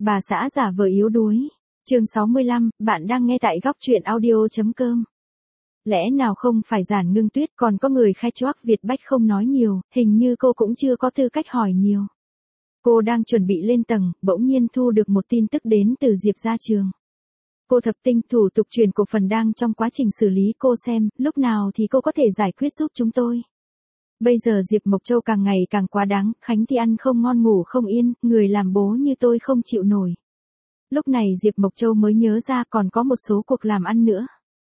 Bà xã giả vờ yếu đuối. Chương 65, bạn đang nghe tại góc truyện audio.com. Lẽ nào không phải Giản Ngưng Tuyết, còn có người khai choác Việt Bách không nói nhiều, hình như cô cũng chưa có tư cách hỏi nhiều. Cô đang chuẩn bị lên tầng, bỗng nhiên thu được một tin tức đến từ Diệp Gia Trường. Cô Thập Tinh, thủ tục chuyển cổ phần đang trong quá trình xử lý, cô xem, lúc nào thì cô có thể giải quyết giúp chúng tôi. Bây giờ Diệp Mộc Châu càng ngày càng quá đáng, Khánh thì ăn không ngon ngủ không yên, người làm bố như tôi không chịu nổi. Lúc này Diệp Mộc Châu mới nhớ ra còn có một số cuộc làm ăn nữa.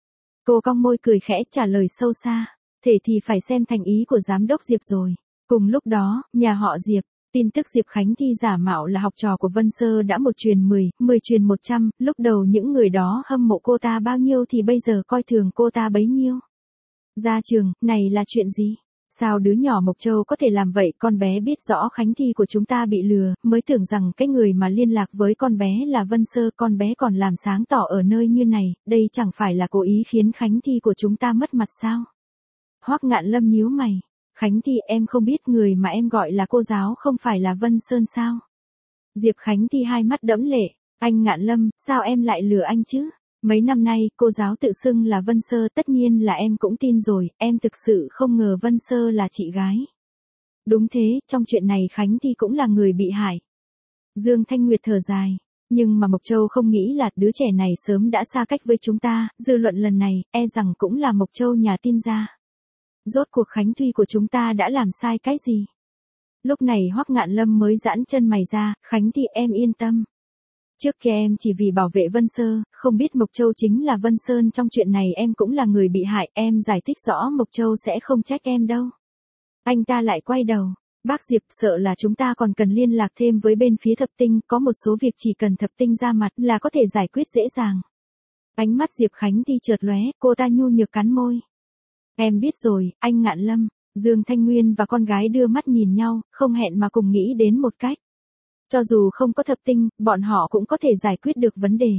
Cô cong môi cười khẽ trả lời sâu xa, thế thì phải xem thành ý của giám đốc Diệp rồi. Cùng lúc đó, nhà họ Diệp, tin tức Diệp Khánh Thi giả mạo là học trò của Vân Sơ đã 1 truyền 10, 10 truyền 100, lúc đầu những người đó hâm mộ cô ta bao nhiêu thì bây giờ coi thường cô ta bấy nhiêu. Gia Trường, này là chuyện gì? Sao đứa nhỏ Mộc Châu có thể làm vậy? Con bé biết rõ Khánh Thi của chúng ta bị lừa, mới tưởng rằng cái người mà liên lạc với con bé là Vân Sơ, con bé còn làm sáng tỏ ở nơi như này, đây chẳng phải là cố ý khiến Khánh Thi của chúng ta mất mặt sao? Hoắc Ngạn Lâm nhíu mày, Khánh Thi, em không biết người mà em gọi là cô giáo không phải là Vân Sơn sao? Diệp Khánh Thi hai mắt đẫm lệ, anh Ngạn Lâm, sao em lại lừa anh chứ? Mấy năm nay, cô giáo tự xưng là Vân Sơ, tất nhiên là em cũng tin rồi, em thực sự không ngờ Vân Sơ là chị gái. Đúng thế, trong chuyện này Khánh Thi cũng là người bị hại. Dương Thanh Nguyệt thở dài, nhưng mà Mộc Châu không nghĩ là đứa trẻ này sớm đã xa cách với chúng ta, dư luận lần này, e rằng cũng là Mộc Châu nhà tin ra. Rốt cuộc Khánh Thi của chúng ta đã làm sai cái gì? Lúc này Hoắc Ngạn Lâm mới giãn chân mày ra, Khánh Thi em yên tâm. Trước kia em chỉ vì bảo vệ Vân Sơ, không biết Mộc Châu chính là Vân Sơn, trong chuyện này em cũng là người bị hại, em giải thích rõ Mộc Châu sẽ không trách em đâu. Anh ta lại quay đầu, bác Diệp, sợ là chúng ta còn cần liên lạc thêm với bên phía Thập Tinh, có một số việc chỉ cần Thập Tinh ra mặt là có thể giải quyết dễ dàng. Ánh mắt Diệp Khánh Thi chợt lóe, cô ta nhu nhược cắn môi. Em biết rồi, anh Ngạn Lâm. Dương Thanh Nguyên và con gái đưa mắt nhìn nhau, không hẹn mà cùng nghĩ đến một cách. Cho dù không có Thập Tinh, bọn họ cũng có thể giải quyết được vấn đề.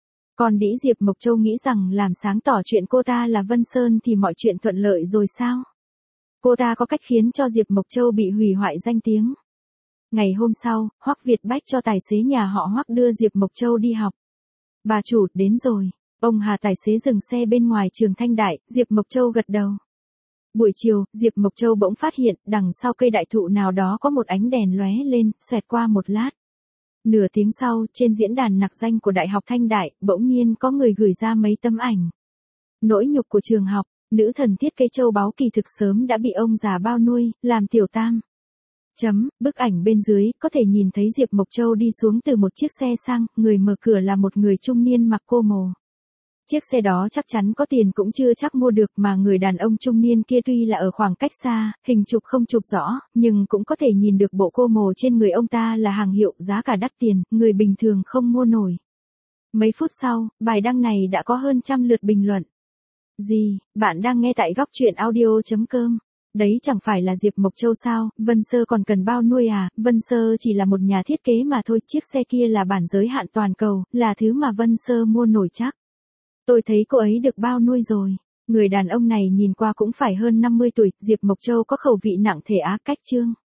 Còn đĩ Diệp Mộc Châu nghĩ rằng làm sáng tỏ chuyện cô ta là Vân Sơn thì mọi chuyện thuận lợi rồi sao? Cô ta có cách khiến cho Diệp Mộc Châu bị hủy hoại danh tiếng. Ngày hôm sau, Hoắc Việt Bách cho tài xế nhà họ Hoắc đưa Diệp Mộc Châu đi học. Bà chủ, đến rồi. Ông Hà tài xế dừng xe bên ngoài trường Thanh Đại, Diệp Mộc Châu gật đầu. Buổi chiều, Diệp Mộc Châu bỗng phát hiện, đằng sau cây đại thụ nào đó có một ánh đèn lóe lên, xoẹt qua một lát. Nửa tiếng sau, trên diễn đàn nặc danh của Đại học Thanh Đại, bỗng nhiên có người gửi ra mấy tấm ảnh. Nỗi nhục của trường học, nữ thần thiết cây châu báu kỳ thực sớm đã bị ông già bao nuôi, làm tiểu tam. Bức ảnh bên dưới, có thể nhìn thấy Diệp Mộc Châu đi xuống từ một chiếc xe sang, người mở cửa là một người trung niên mặc cô mồ. Chiếc xe đó chắc chắn có tiền cũng chưa chắc mua được, mà người đàn ông trung niên kia tuy là ở khoảng cách xa, hình chụp không chụp rõ, nhưng cũng có thể nhìn được bộ cô mồ trên người ông ta là hàng hiệu, giá cả đắt tiền, người bình thường không mua nổi. Mấy phút sau, bài đăng này đã có hơn 100 lượt bình luận. Gì, bạn đang nghe tại góc truyện audio.com. Đấy chẳng phải là Diệp Mộc Châu sao, Vân Sơ còn cần bao nuôi à, Vân Sơ chỉ là một nhà thiết kế mà thôi, chiếc xe kia là bản giới hạn toàn cầu, là thứ mà Vân Sơ mua nổi chắc. Tôi thấy cô ấy được bao nuôi rồi. Người đàn ông này nhìn qua cũng phải hơn 50 tuổi, Diệp Mộc Châu có khẩu vị nặng thể á, cách chương.